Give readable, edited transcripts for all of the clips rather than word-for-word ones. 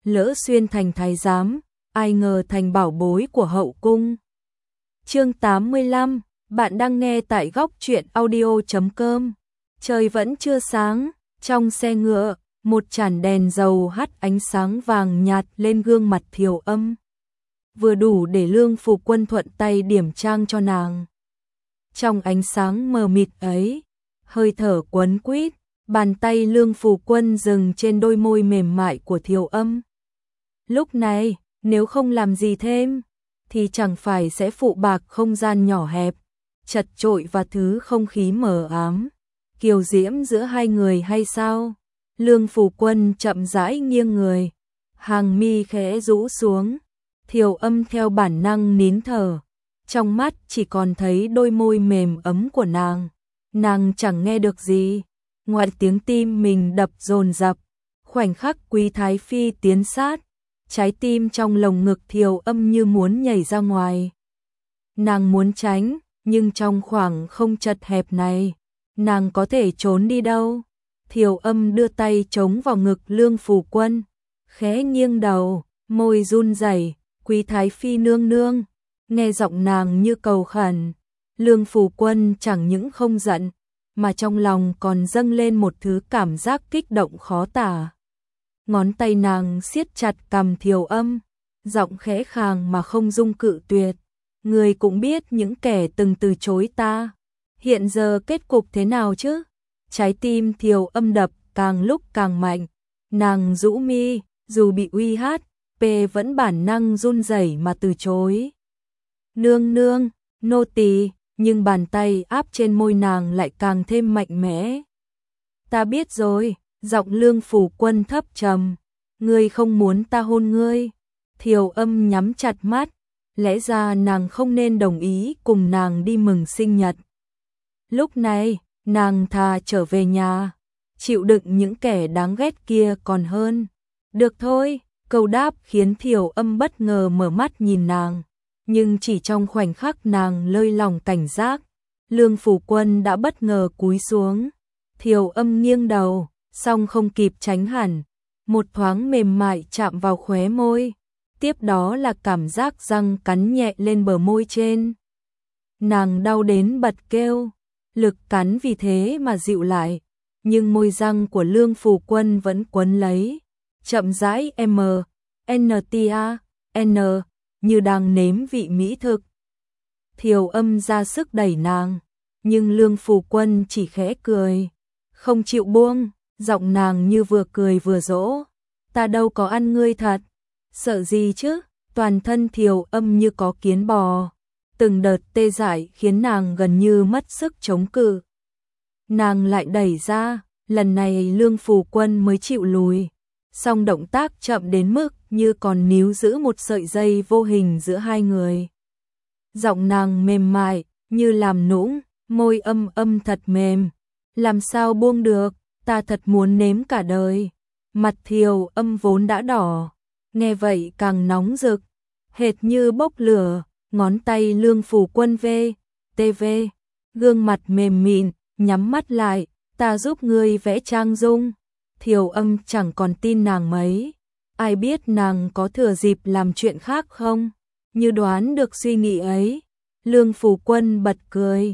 lỡ xuyên thành thái giám, ai ngờ thành bảo bối của hậu cung. Chương 85, bạn đang nghe tại góc truyện audio.com. Trời vẫn chưa sáng, trong xe ngựa, một chản đèn dầu hắt ánh sáng vàng nhạt lên gương mặt Thiều Âm. Vừa đủ để Lương Phủ Quân thuận tay điểm trang cho nàng. Trong ánh sáng mờ mịt ấy, hơi thở quấn quýt, bàn tay Lương Phủ Quân dừng trên đôi môi mềm mại của Thiều Âm. Lúc này, nếu không làm gì thêm, thì chẳng phải sẽ phụ bạc không gian nhỏ hẹp, chật chội và thứ không khí mờ ám, kiều diễm giữa hai người hay sao? Lương Phủ Quân chậm rãi nghiêng người, hàng mi khẽ rũ xuống, Thiều Âm theo bản năng nín thở, trong mắt chỉ còn thấy đôi môi mềm ấm của nàng chẳng nghe được gì, ngoài tiếng tim mình đập dồn dập. Khoảnh khắc Quý Thái Phi tiến sát, trái tim trong lồng ngực Thiều Âm như muốn nhảy ra ngoài. Nàng muốn tránh, nhưng trong khoảng không chật hẹp này, nàng có thể trốn đi đâu? Thiều Âm đưa tay chống vào ngực Lương Phủ Quân, khẽ nghiêng đầu, môi run rẩy, Quý Thái Phi nương nương, nghe giọng nàng như cầu khẩn. Lương Phủ Quân chẳng những không giận, mà trong lòng còn dâng lên một thứ cảm giác kích động khó tả. Ngón tay nàng siết chặt cằm Thiều Âm, giọng khẽ khàng mà không dung cự tuyệt. Người cũng biết những kẻ từng từ chối ta, hiện giờ kết cục thế nào chứ? Trái tim Thiều Âm đập càng lúc càng mạnh, nàng rũ mi, dù bị uy hát, vẫn bản năng run rẩy mà từ chối. Nương nương, nô tỳ, nhưng bàn tay áp trên môi nàng lại càng thêm mạnh mẽ. Ta biết rồi, giọng Lương Phủ Quân thấp trầm, ngươi không muốn ta hôn ngươi. Thiều Âm nhắm chặt mắt, lẽ ra nàng không nên đồng ý cùng nàng đi mừng sinh nhật. Lúc này, nàng thà trở về nhà, chịu đựng những kẻ đáng ghét kia còn hơn. Được thôi, câu đáp khiến Thiều Âm bất ngờ mở mắt nhìn nàng, nhưng chỉ trong khoảnh khắc nàng lơi lòng cảnh giác, Lương Phủ Quân đã bất ngờ cúi xuống. Thiều Âm nghiêng đầu, song không kịp tránh hẳn, một thoáng mềm mại chạm vào khóe môi, tiếp đó là cảm giác răng cắn nhẹ lên bờ môi trên. Nàng đau đến bật kêu, lực cắn vì thế mà dịu lại, nhưng môi răng của Lương Phủ Quân vẫn quấn lấy, chậm rãi N như đang nếm vị mỹ thực. Thiều Âm ra sức đẩy nàng, nhưng Lương Phủ Quân chỉ khẽ cười, không chịu buông, giọng nàng như vừa cười vừa dỗ. Ta đâu có ăn ngươi thật, sợ gì chứ? Toàn thân Thiều Âm như có kiến bò, từng đợt tê dại khiến nàng gần như mất sức chống cự. Nàng lại đẩy ra, lần này Lương Phủ Quân mới chịu lùi, song động tác chậm đến mức như còn níu giữ một sợi dây vô hình giữa hai người. Giọng nàng mềm mại, như làm nũng, môi âm thật mềm, làm sao buông được, ta thật muốn nếm cả đời. Mặt Thiều Âm vốn đã đỏ, nghe vậy càng nóng rực, hệt như bốc lửa, ngón tay Lương Phủ Quân gương mặt mềm mịn, nhắm mắt lại, ta giúp ngươi vẽ trang dung. Thiều Âm chẳng còn tin nàng mấy, ai biết nàng có thừa dịp làm chuyện khác không? Như đoán được suy nghĩ ấy, Lương Phủ Quân bật cười,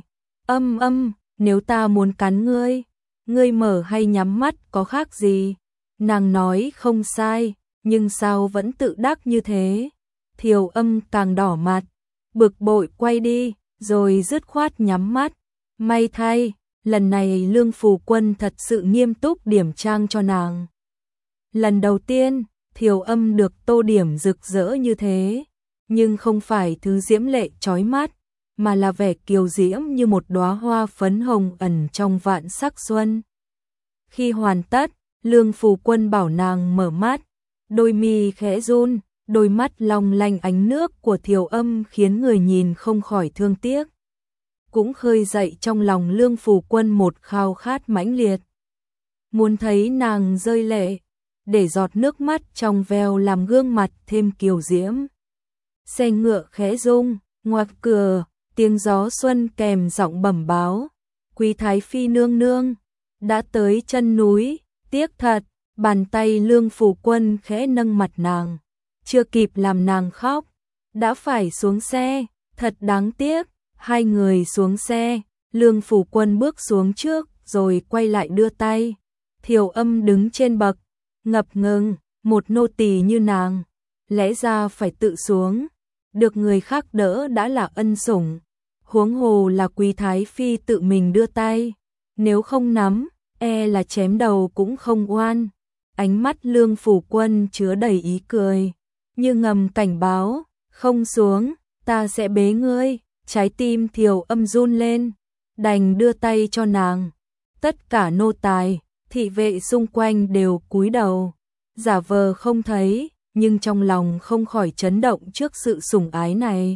nếu ta muốn cắn ngươi mở hay nhắm mắt có khác gì? Nàng nói không sai, nhưng sao vẫn tự đắc như thế? Thiều Âm càng đỏ mặt, bực bội quay đi, rồi dứt khoát nhắm mắt. May thay, lần này Lương Phủ Quân thật sự nghiêm túc điểm trang cho nàng. Lần đầu tiên, Thiều Âm được tô điểm rực rỡ như thế, nhưng không phải thứ diễm lệ chói mắt, mà là vẻ kiều diễm như một đóa hoa phấn hồng ẩn trong vạn sắc xuân. Khi hoàn tất, Lương Phủ Quân bảo nàng mở mắt, đôi mi khẽ run, đôi mắt long lanh ánh nước của Thiều Âm khiến người nhìn không khỏi thương tiếc. Cũng khơi dậy trong lòng Lương Phủ Quân một khao khát mãnh liệt. Muốn thấy nàng rơi lệ, để giọt nước mắt trong veo làm gương mặt thêm kiều diễm. Xe ngựa khẽ rung, ngoặt cửa, tiếng gió xuân kèm giọng bẩm báo. Quý Thái Phi nương nương, đã tới chân núi, tiếc thật, Bàn tay Lương Phủ Quân khẽ nâng mặt nàng, chưa kịp làm nàng khóc, đã phải xuống xe, thật đáng tiếc. Hai người xuống xe, Lương Phủ Quân bước xuống trước rồi quay lại đưa tay. Thiều Âm đứng trên bậc, ngập ngừng, một nô tỳ như nàng, lẽ ra phải tự xuống, được người khác đỡ đã là ân sủng, huống hồ là Quý Thái Phi tự mình đưa tay, nếu không nắm, e là chém đầu cũng không oan. Ánh mắt Lương Phủ Quân chứa đầy ý cười, như ngầm cảnh báo, không xuống, ta sẽ bế ngươi. Trái tim Thiều Âm run lên, đành đưa tay cho nàng. Tất cả nô tài, thị vệ xung quanh đều cúi đầu, giả vờ không thấy, nhưng trong lòng không khỏi chấn động trước sự sủng ái này.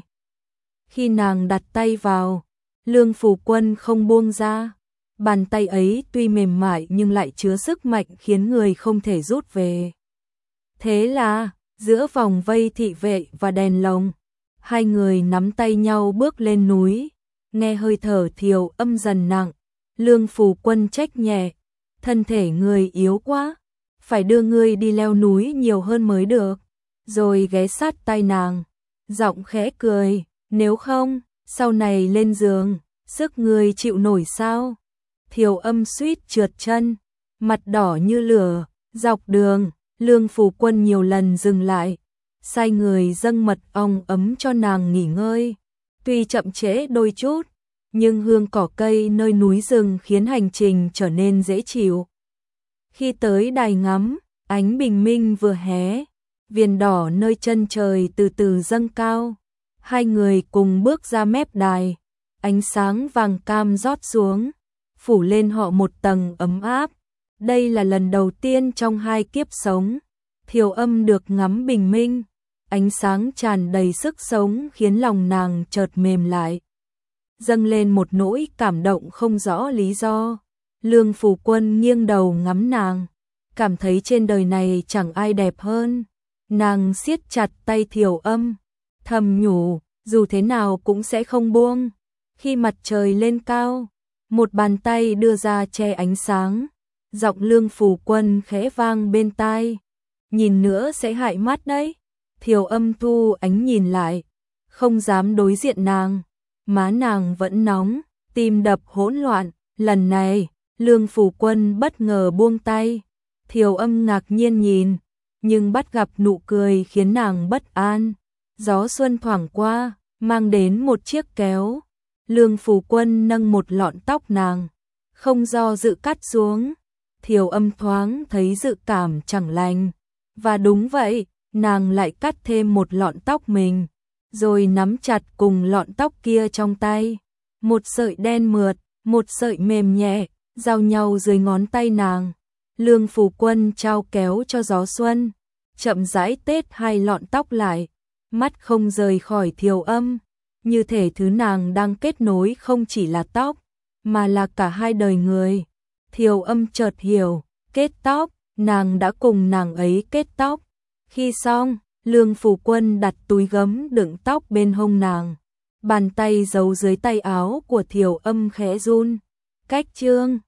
Khi nàng đặt tay vào, Lương Phủ Quân không buông ra, bàn tay ấy tuy mềm mại nhưng lại chứa sức mạnh khiến người không thể rút về. Thế là, giữa vòng vây thị vệ và đèn lồng, hai người nắm tay nhau bước lên núi, nghe hơi thở Thiều Âm dần nặng, Lương Phủ Quân trách nhẹ, thân thể người yếu quá, phải đưa ngươi đi leo núi nhiều hơn mới được, rồi ghé sát tai nàng, giọng khẽ cười, nếu không, sau này lên giường, sức ngươi chịu nổi sao? Thiều Âm suýt trượt chân, mặt đỏ như lửa, dọc đường, Lương Phủ Quân nhiều lần dừng lại, sai người dâng mật ong ấm cho nàng nghỉ ngơi. Tuy chậm trễ đôi chút, nhưng hương cỏ cây nơi núi rừng khiến hành trình trở nên dễ chịu. Khi tới đài ngắm, ánh bình minh vừa hé, viền đỏ nơi chân trời từ từ dâng cao. Hai người cùng bước ra mép đài, ánh sáng vàng cam rót xuống, phủ lên họ một tầng ấm áp. Đây là lần đầu tiên trong hai kiếp sống, Thiều Âm được ngắm bình minh. Ánh sáng tràn đầy sức sống khiến lòng nàng chợt mềm lại. Dâng lên một nỗi cảm động không rõ lý do. Lương Phủ Quân nghiêng đầu ngắm nàng, cảm thấy trên đời này chẳng ai đẹp hơn. Nàng siết chặt tay Thiều Âm, thầm nhủ, dù thế nào cũng sẽ không buông. Khi mặt trời lên cao, một bàn tay đưa ra che ánh sáng, giọng Lương Phủ Quân khẽ vang bên tai. Nhìn nữa sẽ hại mắt đấy. Thiều Âm thu ánh nhìn lại, không dám đối diện nàng, má nàng vẫn nóng, tim đập hỗn loạn. Lần này, Lương Phủ Quân bất ngờ buông tay, Thiều Âm ngạc nhiên nhìn, nhưng bắt gặp nụ cười khiến nàng bất an. Gió xuân thoảng qua, mang đến một chiếc kéo, Lương Phủ Quân nâng một lọn tóc nàng, không do dự cắt xuống. Thiều Âm thoáng thấy dự cảm chẳng lành, và đúng vậy, nàng lại cắt thêm một lọn tóc mình, rồi nắm chặt cùng lọn tóc kia trong tay. Một sợi đen mượt, một sợi mềm nhẹ, giao nhau dưới ngón tay nàng. Lương Phủ Quân trao kéo cho gió xuân, chậm rãi tết hai lọn tóc lại, mắt không rời khỏi Thiều Âm, như thể thứ nàng đang kết nối không chỉ là tóc, mà là cả hai đời người. Thiều Âm chợt hiểu, kết tóc, nàng đã cùng nàng ấy kết tóc. Khi xong, Lương Phủ Quân đặt túi gấm đựng tóc bên hông nàng, bàn tay giấu dưới tay áo của Thiều Âm khẽ run. Cách chương